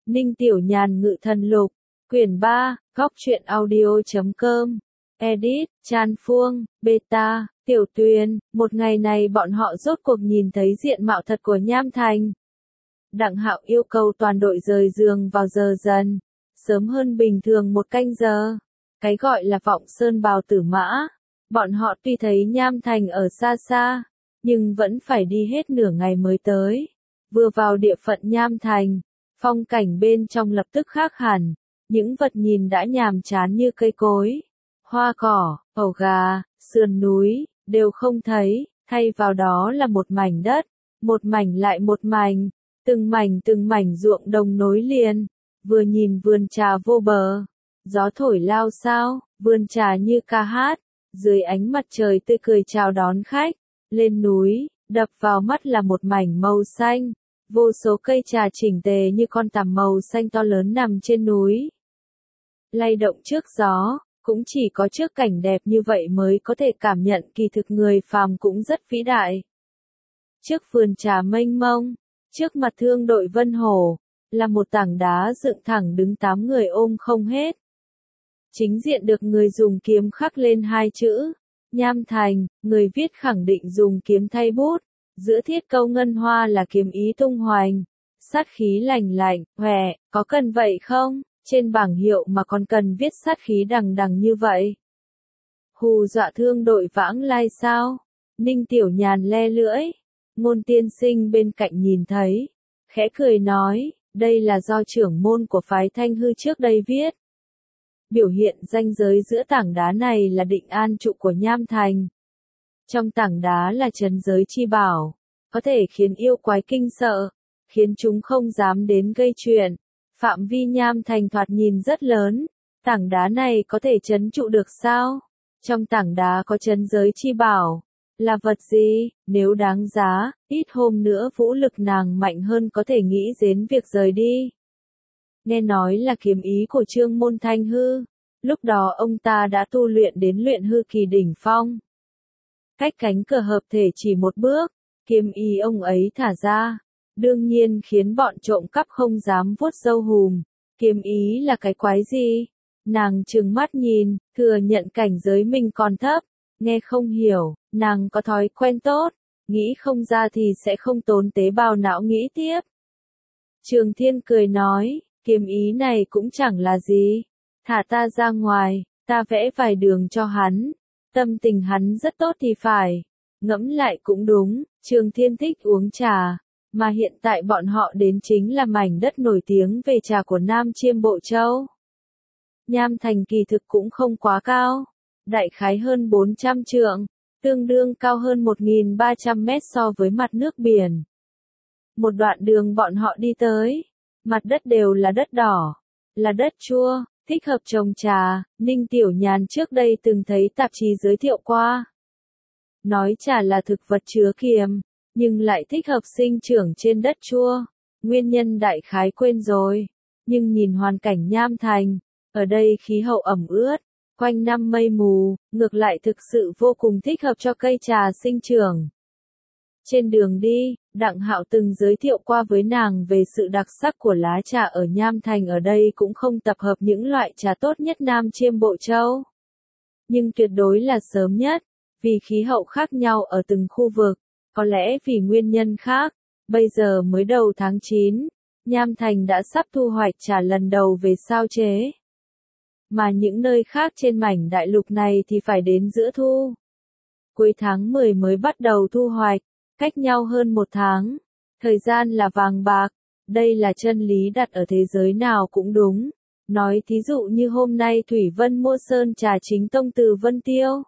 Ninh Tiểu Nhàn Ngự Thần Lục, quyển 3, Góc Truyện Audio.com, edit, Chan Phuông, beta, Tiểu Tuyền. Một ngày này bọn họ rốt cuộc nhìn thấy diện mạo thật của Nham Thành. Đặng Hạo yêu cầu toàn đội rời giường vào giờ dần, sớm hơn bình thường 1 canh giờ. Cái gọi là Vọng Sơn Bào Tử Mã, bọn họ tuy thấy Nham Thành ở xa xa, nhưng vẫn phải đi hết nửa ngày mới tới. Vừa vào địa phận Nham Thành, phong cảnh bên trong lập tức khác hẳn, những vật nhìn đã nhàm chán như cây cối, hoa cỏ, ổ gà, sườn núi, đều không thấy, thay vào đó là một mảnh đất, một mảnh lại một mảnh, từng mảnh ruộng đồng nối liền, vừa nhìn vườn trà vô bờ, gió thổi lao sao, vườn trà như ca hát, dưới ánh mặt trời tươi cười chào đón khách, lên núi, đập vào mắt là một mảnh màu xanh, vô số cây trà chỉnh tề như con tằm màu xanh to lớn nằm trên núi. Lay động trước gió, cũng chỉ có trước cảnh đẹp như vậy mới có thể cảm nhận kỳ thực người phàm cũng rất vĩ đại. Trước vườn trà mênh mông, trước mặt thương đội Vân Hổ, là một tảng đá dựng thẳng đứng 8 người ôm không hết. Chính diện được người dùng kiếm khắc lên 2 chữ, Nham Thành, người viết khẳng định dùng kiếm thay bút, giữa thiết câu ngân hoa là kiếm ý tung hoành, sát khí lành lạnh, hòe, có cần vậy không? Trên bảng hiệu mà còn cần viết sát khí đằng đằng như vậy. Hù dọa thương đội vãng lai sao? Ninh Tiểu Nhàn le lưỡi, Ngôn tiên sinh bên cạnh nhìn thấy, khẽ cười nói, đây là do trưởng môn của phái Thanh Hư trước đây viết. Biểu hiện ranh giới giữa tảng đá này là định an trụ của Nham Thành. Trong tảng đá là trấn giới chi bảo, có thể khiến yêu quái kinh sợ, khiến chúng không dám đến gây chuyện. Phạm vi Nham Thành thoạt nhìn rất lớn, tảng đá này có thể trấn trụ được sao? Trong tảng đá có trấn giới chi bảo, là vật gì? Nếu đáng giá, ít hôm nữa vũ lực nàng mạnh hơn có thể nghĩ đến việc rời đi. Nghe nói là kiếm ý của Trương Môn Thanh Hư, lúc đó ông ta đã tu luyện đến luyện hư kỳ đỉnh phong. Cách cánh cửa hợp thể chỉ một bước, kiếm ý ông ấy thả ra, đương nhiên khiến bọn trộm cắp không dám vuốt râu hùm. Kiếm ý là cái quái gì? Nàng trừng mắt nhìn, thừa nhận cảnh giới mình còn thấp, nghe không hiểu, nàng có thói quen tốt, nghĩ không ra thì sẽ không tốn tế bào não nghĩ tiếp. Trường Thiên cười nói, kiếm ý này cũng chẳng là gì, thả ta ra ngoài, ta vẽ vài đường cho hắn, tâm tình hắn rất tốt thì phải. Ngẫm lại cũng đúng, Trường Thiên thích uống trà, mà hiện tại bọn họ đến chính là mảnh đất nổi tiếng về trà của Nam Chiêm Bộ Châu. Nham Thành kỳ thực cũng không quá cao, đại khái hơn 400 trượng, tương đương cao hơn 1.300 mét so với mặt nước biển. Một đoạn đường bọn họ đi tới, mặt đất đều là đất đỏ, là đất chua, thích hợp trồng trà. Ninh Tiểu Nhàn trước đây từng thấy tạp chí giới thiệu qua. Nói trà là thực vật chứa kiềm, nhưng lại thích hợp sinh trưởng trên đất chua. Nguyên nhân đại khái quên rồi, nhưng nhìn hoàn cảnh Nham Thành, ở đây khí hậu ẩm ướt, quanh năm mây mù, ngược lại thực sự vô cùng thích hợp cho cây trà sinh trưởng. Trên đường đi, Đặng Hạo từng giới thiệu qua với nàng về sự đặc sắc của lá trà ở Nham Thành, ở đây cũng không tập hợp những loại trà tốt nhất Nam Chiêm Bộ Châu, nhưng tuyệt đối là sớm nhất, vì khí hậu khác nhau ở từng khu vực, có lẽ vì nguyên nhân khác, bây giờ mới đầu tháng 9, Nham Thành đã sắp thu hoạch trà lần đầu về sao chế. Mà những nơi khác trên mảnh đại lục này thì phải đến giữa thu. Cuối tháng 10 mới bắt đầu thu hoạch, cách nhau hơn 1 tháng. Thời gian là vàng bạc, đây là chân lý đặt ở thế giới nào cũng đúng. Nói thí dụ như hôm nay Thủy Vân mua sơn trà chính tông từ Vân Tiêu.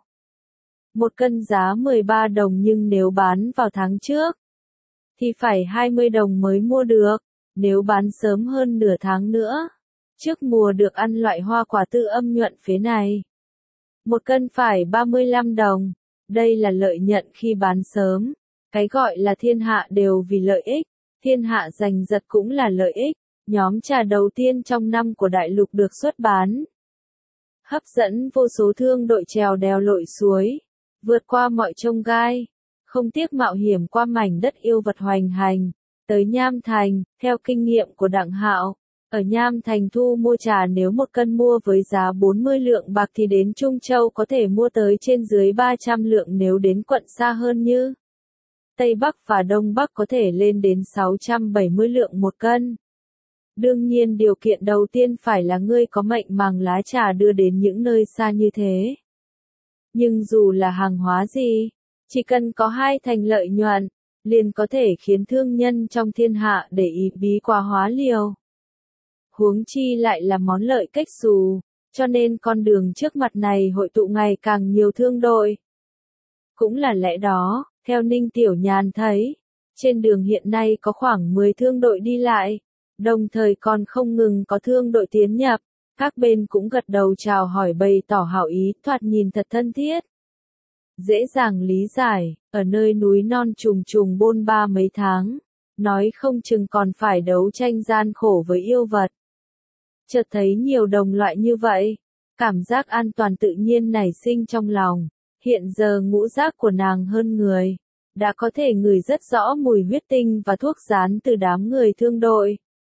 1 cân giá 13 đồng, nhưng nếu bán vào tháng trước, thì phải 20 đồng mới mua được, nếu bán sớm hơn nửa tháng nữa. Trước mùa được ăn loại hoa quả tư âm nhuận phế này. 1 cân phải 35 đồng, đây là lợi nhuận khi bán sớm. Cái gọi là thiên hạ đều vì lợi ích, thiên hạ giành giật cũng là lợi ích. Nhóm trà đầu tiên trong năm của đại lục được xuất bán, hấp dẫn vô số thương đội trèo đèo lội suối, vượt qua mọi chông gai, không tiếc mạo hiểm qua mảnh đất yêu vật hoành hành, tới Nham Thành. Theo kinh nghiệm của Đặng Hạo, Ở Nham Thành thu mua trà nếu một cân mua với giá 40 lượng bạc thì đến Trung Châu có thể mua tới trên dưới 300 lượng, nếu đến quận xa hơn như Tây Bắc và Đông Bắc có thể lên đến 670 lượng một cân. Đương nhiên điều kiện đầu tiên phải là ngươi có mệnh màng lá trà đưa đến những nơi xa như thế. Nhưng dù là hàng hóa gì, chỉ cần có hai thành lợi nhuận, liền có thể khiến thương nhân trong thiên hạ để ý bí quá hóa liều. Huống chi lại là món lợi cách xù, cho nên con đường trước mặt này hội tụ ngày càng nhiều thương đội. Cũng là lẽ đó, theo Ninh Tiểu Nhàn thấy, trên đường hiện nay có khoảng 10 thương đội đi lại, đồng thời còn không ngừng có thương đội tiến nhập, các bên cũng gật đầu chào hỏi bày tỏ hảo ý, thoạt nhìn thật thân thiết. Dễ dàng lý giải, ở nơi núi non trùng trùng bôn ba mấy tháng, nói không chừng còn phải đấu tranh gian khổ với yêu vật. Chợt thấy nhiều đồng loại như vậy, cảm giác an toàn tự nhiên nảy sinh trong lòng, hiện giờ ngũ giác của nàng hơn người, đã có thể ngửi rất rõ mùi huyết tinh và thuốc rán từ đám người thương đội.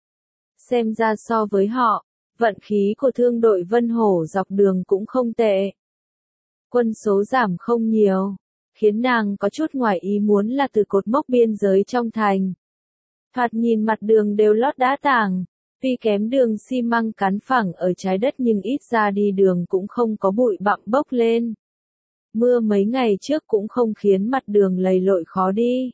Xem ra so với họ, vận khí của thương đội Vân Hổ dọc đường cũng không tệ. Quân số giảm không nhiều, khiến nàng có chút ngoài ý muốn là từ cột mốc biên giới trong thành. Thoạt nhìn mặt đường đều lót đá tảng, tuy kém đường xi măng cán phẳng ở trái đất nhưng ít ra đi đường cũng không có bụi bặm bốc lên. Mưa mấy ngày trước cũng không khiến mặt đường lầy lội khó đi.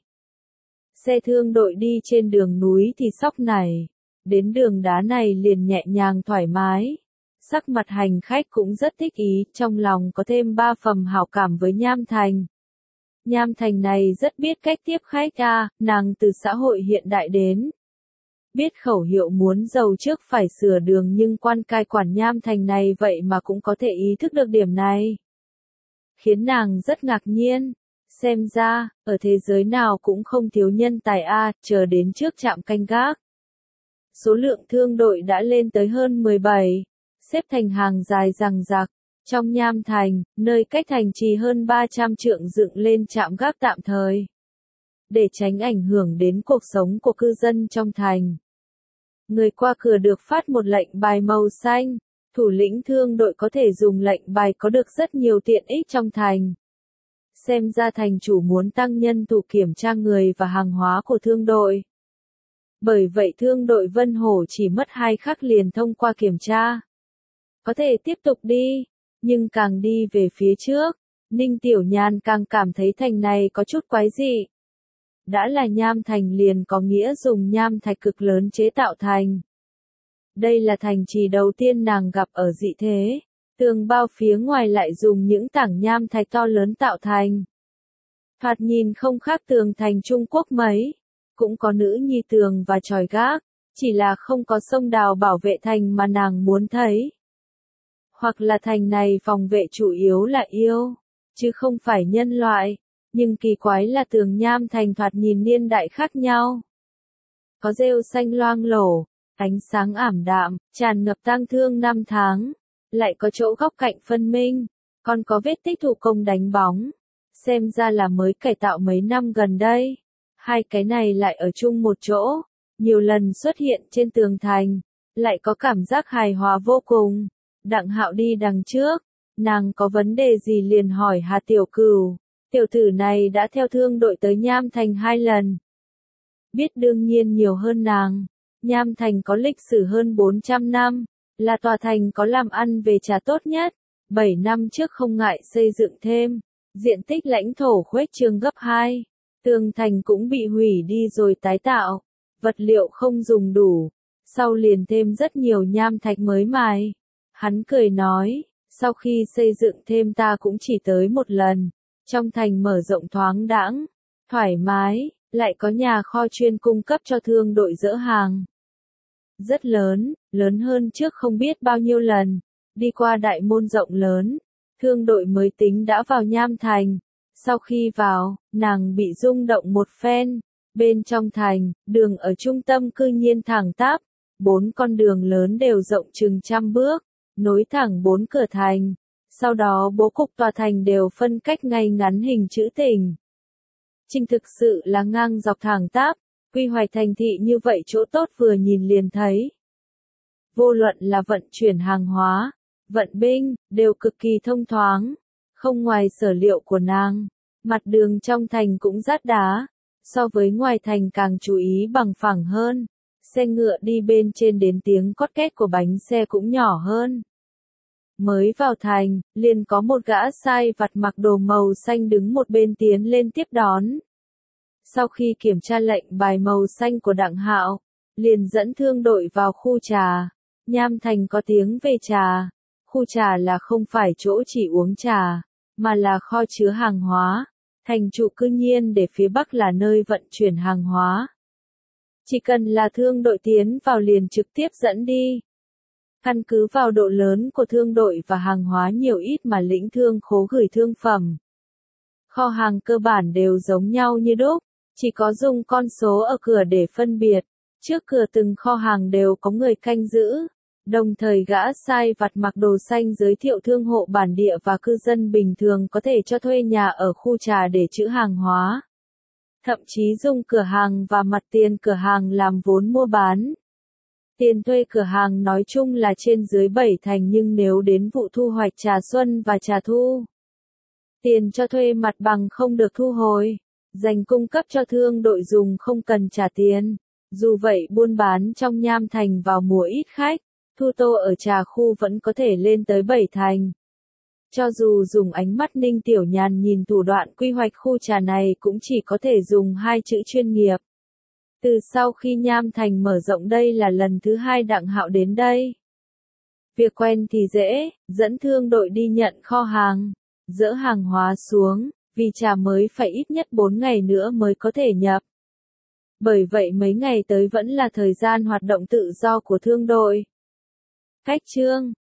Xe thương đội đi trên đường núi thì sóc này, đến đường đá này liền nhẹ nhàng thoải mái. Sắc mặt hành khách cũng rất thích ý, trong lòng có thêm 3 phần hảo cảm với Nham Thành. Nham Thành này rất biết cách tiếp khách nàng từ xã hội hiện đại đến. Biết khẩu hiệu muốn giàu trước phải sửa đường nhưng quan cai quản Nham Thành này vậy mà cũng có thể ý thức được điểm này. Khiến nàng rất ngạc nhiên, xem ra, ở thế giới nào cũng không thiếu nhân tài chờ đến trước trạm canh gác. Số lượng thương đội đã lên tới hơn 17, xếp thành hàng dài dằng dặc. Trong Nham Thành, nơi cách thành trì hơn 300 trượng dựng lên trạm gác tạm thời, để tránh ảnh hưởng đến cuộc sống của cư dân trong thành. Người qua cửa được phát một lệnh bài màu xanh, thủ lĩnh thương đội có thể dùng lệnh bài có được rất nhiều tiện ích trong thành. Xem ra thành chủ muốn tăng nhân thủ kiểm tra người và hàng hóa của thương đội. Bởi vậy thương đội Vân Hổ chỉ mất 2 khắc liền thông qua kiểm tra. Có thể tiếp tục đi, nhưng càng đi về phía trước, Ninh Tiểu Nhàn càng cảm thấy thành này có chút quái dị. Đã là nham thành liền có nghĩa dùng nham thạch cực lớn chế tạo thành. Đây là thành trì đầu tiên nàng gặp ở dị thế, tường bao phía ngoài lại dùng những tảng nham thạch to lớn tạo thành. Thoạt nhìn không khác tường thành Trung Quốc mấy, cũng có nữ nhi tường và chòi gác, chỉ là không có sông đào bảo vệ thành mà nàng muốn thấy. Hoặc là thành này phòng vệ chủ yếu là yêu, chứ không phải nhân loại, nhưng kỳ quái là tường nham thành thoạt nhìn niên đại khác nhau. Có rêu xanh loang lổ, ánh sáng ảm đạm, tràn ngập tang thương năm tháng, lại có chỗ góc cạnh phân minh, còn có vết tích thủ công đánh bóng, xem ra là mới cải tạo mấy năm gần đây. Hai cái này lại ở chung một chỗ, nhiều lần xuất hiện trên tường thành, lại có cảm giác hài hòa vô cùng. Đặng Hạo đi đằng trước, nàng có vấn đề gì liền hỏi Hà Tiểu Cửu, tiểu tử này đã theo thương đội tới Nham Thành 2 lần. Biết đương nhiên nhiều hơn nàng, Nham Thành có lịch sử hơn 400 năm, là tòa thành có làm ăn về trà tốt nhất, 7 năm trước không ngại xây dựng thêm, diện tích lãnh thổ khuếch trương gấp 2, tường thành cũng bị hủy đi rồi tái tạo, vật liệu không dùng đủ, sau liền thêm rất nhiều nham thạch mới mài. Hắn cười nói, sau khi xây dựng thêm ta cũng chỉ tới một lần, trong thành mở rộng thoáng đãng, thoải mái, lại có nhà kho chuyên cung cấp cho thương đội dỡ hàng. Rất lớn, lớn hơn trước không biết bao nhiêu lần, đi qua đại môn rộng lớn, thương đội mới tính đã vào Nham Thành. Sau khi vào, nàng bị rung động một phen, bên trong thành, đường ở trung tâm cư nhiên thẳng tắp, 4 con đường lớn đều rộng chừng 100 bước. Nối thẳng 4 cửa thành, sau đó bố cục tòa thành đều phân cách ngay ngắn hình chữ tình. Trình thực sự là ngang dọc thẳng tắp, quy hoạch thành thị như vậy chỗ tốt vừa nhìn liền thấy. vô luận là vận chuyển hàng hóa, vận binh, đều cực kỳ thông thoáng. Không ngoài sở liệu của nàng, mặt đường trong thành cũng rát đá, so với ngoài thành càng chú ý bằng phẳng hơn. Xe ngựa đi bên trên đến tiếng cót két của bánh xe cũng nhỏ hơn. Mới vào thành, liền có một gã sai vặt mặc đồ màu xanh đứng một bên tiến lên tiếp đón. Sau khi kiểm tra lệnh bài màu xanh của Đặng Hạo, liền dẫn thương đội vào khu trà. Nham Thành có tiếng về trà. Khu trà là không phải chỗ chỉ uống trà, mà là kho chứa hàng hóa. Thành trụ cư nhiên để phía bắc là nơi vận chuyển hàng hóa. Chỉ cần là thương đội tiến vào liền trực tiếp dẫn đi. Căn cứ vào độ lớn của thương đội và hàng hóa nhiều ít mà lĩnh thương khố gửi thương phẩm. Kho hàng cơ bản đều giống nhau như đúc, chỉ có dùng con số ở cửa để phân biệt. Trước cửa từng kho hàng đều có người canh giữ. Đồng thời gã sai vặt mặc đồ xanh giới thiệu thương hộ bản địa và cư dân bình thường có thể cho thuê nhà ở khu trà để trữ hàng hóa. Thậm chí dùng cửa hàng và mặt tiền cửa hàng làm vốn mua bán. Tiền thuê cửa hàng nói chung là trên dưới 7 thành, nhưng nếu đến vụ thu hoạch trà xuân và trà thu, tiền cho thuê mặt bằng không được thu hồi, dành cung cấp cho thương đội dùng không cần trả tiền. Dù vậy buôn bán trong Nham Thành vào mùa ít khách, thu tô ở trà khu vẫn có thể lên tới 7 thành. Cho dù dùng ánh mắt Ninh Tiểu Nhàn nhìn thủ đoạn quy hoạch khu trà này cũng chỉ có thể dùng hai chữ chuyên nghiệp. Từ sau khi Nham Thành mở rộng đây là lần thứ 2 Đặng Hạo đến đây. Việc quen thì dễ, dẫn thương đội đi nhận kho hàng, dỡ hàng hóa xuống, vì trà mới phải ít nhất 4 ngày nữa mới có thể nhập. Bởi vậy mấy ngày tới vẫn là thời gian hoạt động tự do của thương đội. Cách chương